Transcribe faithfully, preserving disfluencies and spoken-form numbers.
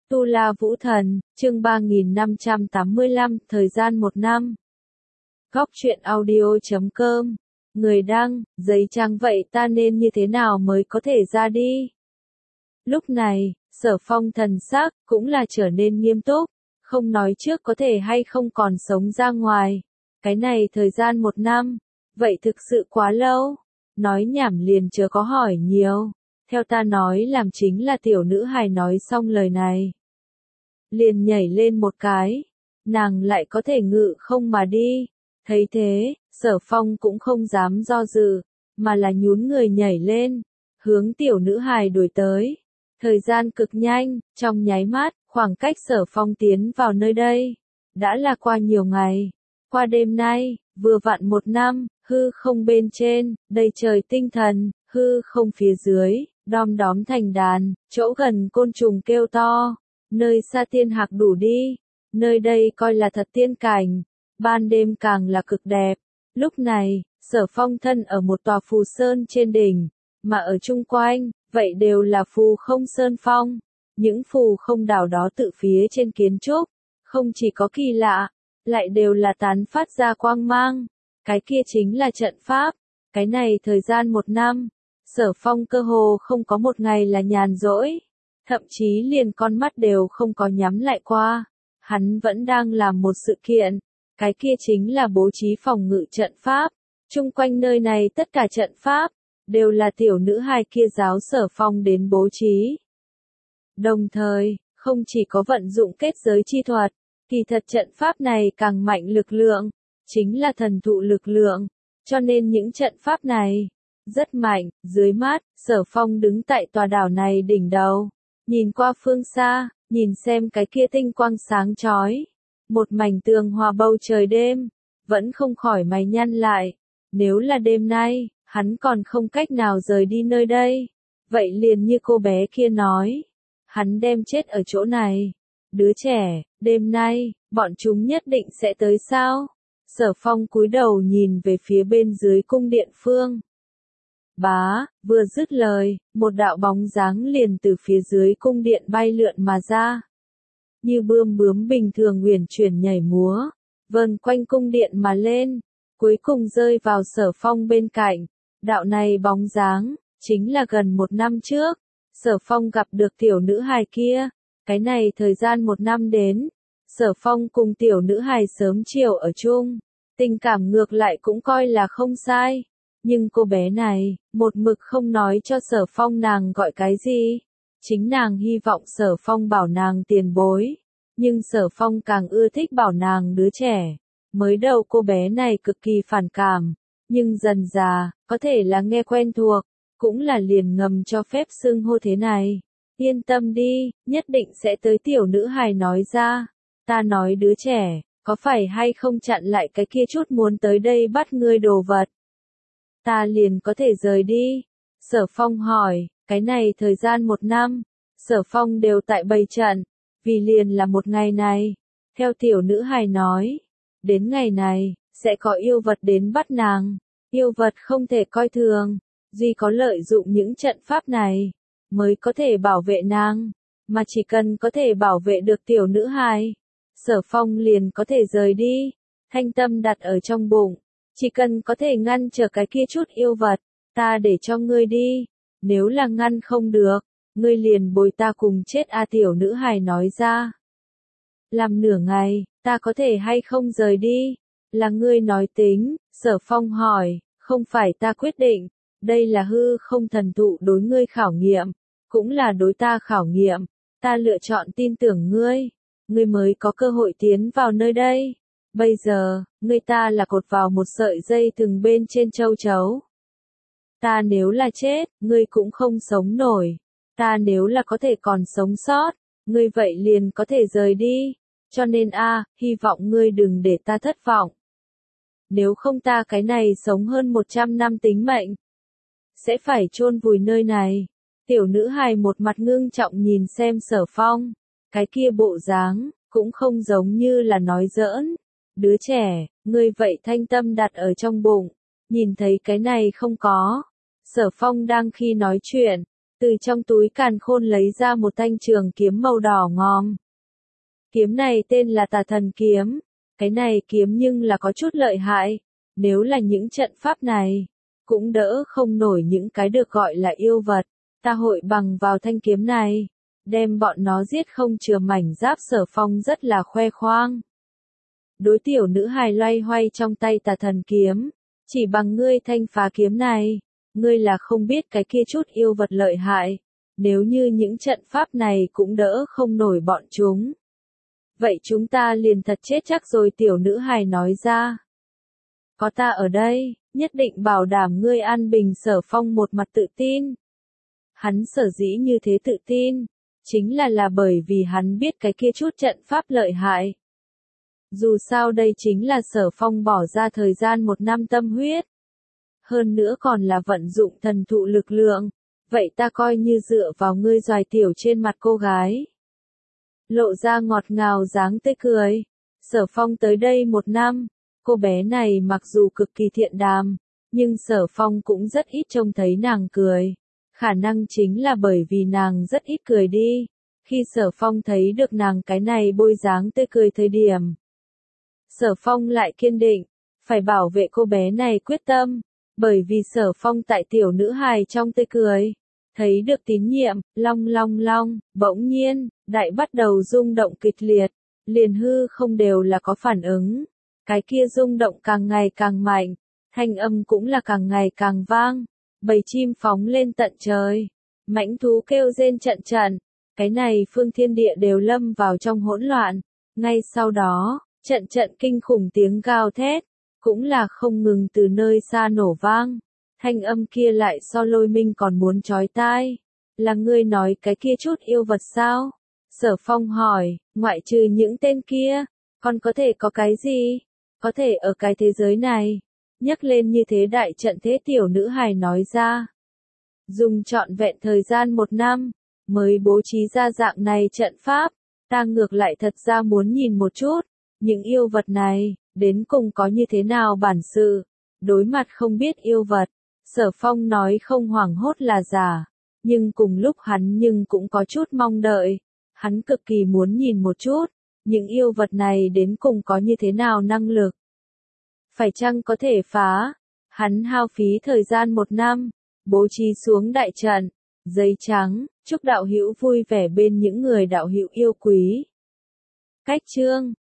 Tu La Vũ Thần, chương ba nghìn năm trăm tám mươi lăm, thời gian một năm. Góc truyện audio chấm com. Người đăng, giấy trắng vậy ta nên như thế nào mới có thể ra đi? Lúc này, Sở Phong thần sắc cũng là trở nên nghiêm túc, không nói trước có thể hay không còn sống ra ngoài. Cái này thời gian một năm, vậy thực sự quá lâu. Nói nhảm liền chớ có hỏi nhiều. Theo ta nói làm chính là tiểu nữ hài nói xong lời này. Liền nhảy lên một cái, nàng lại có thể ngự không mà đi. Thấy thế, Sở Phong cũng không dám do dự, mà là nhún người nhảy lên, hướng tiểu nữ hài đuổi tới. Thời gian cực nhanh, trong nháy mắt, khoảng cách Sở Phong tiến vào nơi đây, đã là qua nhiều ngày. Qua đêm nay, vừa vặn một năm, hư không bên trên, đầy trời tinh thần, hư không phía dưới, đom đóm thành đàn, chỗ gần côn trùng kêu to. Nơi xa tiên hạc đủ đi, nơi đây coi là thật tiên cảnh, ban đêm càng là cực đẹp. Lúc này, Sở Phong thân ở một tòa phù sơn trên đỉnh, mà ở chung quanh, vậy đều là phù không sơn phong. Những phù không đảo đó tự phía trên kiến trúc, không chỉ có kỳ lạ, lại đều là tán phát ra quang mang. Cái kia chính là trận pháp. Cái này thời gian một năm, Sở Phong cơ hồ không có một ngày là nhàn rỗi. Thậm chí liền con mắt đều không có nhắm lại qua. Hắn vẫn đang làm một sự kiện. Cái kia chính là bố trí phòng ngự trận pháp. Chung quanh nơi này tất cả trận pháp, đều là tiểu nữ hài kia giáo Sở Phong đến bố trí. Đồng thời, không chỉ có vận dụng kết giới chi thuật, kỳ thật trận pháp này càng mạnh lực lượng, chính là thần thụ lực lượng. Cho nên những trận pháp này, rất mạnh. Dưới mắt, Sở Phong đứng tại tòa đảo này đỉnh đầu. Nhìn qua phương xa, nhìn xem cái kia tinh quang sáng chói, một mảnh tường hòa bầu trời đêm, vẫn không khỏi mày nhăn lại. Nếu là đêm nay, hắn còn không cách nào rời đi nơi đây, vậy liền như cô bé kia nói, hắn đem chết ở chỗ này. Đứa trẻ, đêm nay, bọn chúng nhất định sẽ tới sao? Sở Phong cúi đầu nhìn về phía bên dưới cung điện phương. Bá, vừa dứt lời, một đạo bóng dáng liền từ phía dưới cung điện bay lượn mà ra. Như bươm bướm bình thường uyển chuyển nhảy múa, vờn quanh cung điện mà lên, cuối cùng rơi vào Sở Phong bên cạnh. Đạo này bóng dáng, chính là gần một năm trước, Sở Phong gặp được tiểu nữ hài kia. Cái này thời gian một năm đến, Sở Phong cùng tiểu nữ hài sớm chiều ở chung, tình cảm ngược lại cũng coi là không sai. Nhưng cô bé này, một mực không nói cho Sở Phong nàng gọi cái gì. Chính nàng hy vọng Sở Phong bảo nàng tiền bối. Nhưng Sở Phong càng ưa thích bảo nàng đứa trẻ. Mới đầu cô bé này cực kỳ phản cảm. Nhưng dần dà, có thể là nghe quen thuộc, cũng là liền ngầm cho phép xưng hô thế này. Yên tâm đi, nhất định sẽ tới tiểu nữ hài nói ra. Ta nói đứa trẻ, có phải hay không chặn lại cái kia chút muốn tới đây bắt ngươi đồ vật? Ta liền có thể rời đi. Sở Phong hỏi, cái này thời gian một năm, Sở Phong đều tại bày trận, vì liền là một ngày này. Theo tiểu nữ hài nói, đến ngày này, sẽ có yêu vật đến bắt nàng. Yêu vật không thể coi thường, duy có lợi dụng những trận pháp này, mới có thể bảo vệ nàng, mà chỉ cần có thể bảo vệ được tiểu nữ hài, Sở Phong liền có thể rời đi. Thanh tâm đặt ở trong bụng. Chỉ cần có thể ngăn trở cái kia chút yêu vật, ta để cho ngươi đi. Nếu là ngăn không được, ngươi liền bồi ta cùng chết a tiểu nữ hài nói ra. Làm nửa ngày, ta có thể hay không rời đi? Là ngươi nói tính, Sở Phong hỏi, không phải ta quyết định. Đây là hư không thần thụ đối ngươi khảo nghiệm, cũng là đối ta khảo nghiệm. Ta lựa chọn tin tưởng ngươi, ngươi mới có cơ hội tiến vào nơi đây. Bây giờ, ngươi ta là cột vào một sợi dây thừng bên trên châu chấu. Ta nếu là chết, ngươi cũng không sống nổi. Ta nếu là có thể còn sống sót, ngươi vậy liền có thể rời đi. Cho nên a, hy vọng ngươi đừng để ta thất vọng. Nếu không ta cái này sống hơn một trăm năm tính mệnh, sẽ phải chôn vùi nơi này. Tiểu nữ hài một mặt ngưng trọng nhìn xem Sở Phong. Cái kia bộ dáng, cũng không giống như là nói giỡn. Đứa trẻ, ngươi vậy thanh tâm đặt ở trong bụng, nhìn thấy cái này không có. Sở Phong đang khi nói chuyện, từ trong túi càn khôn lấy ra một thanh trường kiếm màu đỏ ngòm. Kiếm này tên là Tà Thần Kiếm, cái này kiếm nhưng là có chút lợi hại, nếu là những trận pháp này, cũng đỡ không nổi những cái được gọi là yêu vật, ta hội bằng vào thanh kiếm này, đem bọn nó giết không chừa mảnh giáp. Sở Phong rất là khoe khoang. Đối tiểu nữ hài loay hoay trong tay Tà Thần Kiếm, chỉ bằng ngươi thanh phá kiếm này, ngươi là không biết cái kia chút yêu vật lợi hại, nếu như những trận pháp này cũng đỡ không nổi bọn chúng. Vậy chúng ta liền thật chết chắc rồi, tiểu nữ hài nói ra. Có ta ở đây, nhất định bảo đảm ngươi an bình. Sở Phong một mặt tự tin. Hắn sở dĩ như thế tự tin, chính là là bởi vì hắn biết cái kia chút trận pháp lợi hại. Dù sao đây chính là Sở Phong bỏ ra thời gian một năm tâm huyết. Hơn nữa còn là vận dụng thần thụ lực lượng, vậy ta coi như dựa vào ngươi. Doài tiểu trên mặt cô gái lộ ra ngọt ngào dáng tươi cười. Sở Phong tới đây một năm, cô bé này mặc dù cực kỳ thiện đàm, nhưng Sở Phong cũng rất ít trông thấy nàng cười. Khả năng chính là bởi vì nàng rất ít cười đi. Khi Sở Phong thấy được nàng cái này bôi dáng tươi cười thời điểm, Sở Phong lại kiên định, phải bảo vệ cô bé này quyết tâm, bởi vì Sở Phong tại tiểu nữ hài trong tươi cười, thấy được tín nhiệm. Long long long, bỗng nhiên, đại bắt đầu rung động kịch liệt, liền hư không đều là có phản ứng. Cái kia rung động càng ngày càng mạnh, thanh âm cũng là càng ngày càng vang, bầy chim phóng lên tận trời, mãnh thú kêu rên trận trận, cái này phương thiên địa đều lâm vào trong hỗn loạn. Ngay sau đó, trận trận kinh khủng tiếng gào thét, cũng là không ngừng từ nơi xa nổ vang. Thanh âm kia lại so lôi minh còn muốn chói tai. Là ngươi nói cái kia chút yêu vật sao? Sở Phong hỏi, ngoại trừ những tên kia, còn có thể có cái gì? Có thể ở cái thế giới này, nhắc lên như thế đại trận thế. Tiểu nữ hài nói ra. Dùng trọn vẹn thời gian một năm, mới bố trí ra dạng này trận pháp, ta ngược lại thật ra muốn nhìn một chút, những yêu vật này, đến cùng có như thế nào bản sự. Đối mặt không biết yêu vật, Sở Phong nói không hoảng hốt là giả, nhưng cùng lúc hắn nhưng cũng có chút mong đợi. Hắn cực kỳ muốn nhìn một chút, những yêu vật này đến cùng có như thế nào năng lực. Phải chăng có thể phá? Hắn hao phí thời gian một năm, bố trí xuống đại trận, giấy trắng, chúc đạo hữu vui vẻ bên những người đạo hữu yêu quý. Cách chương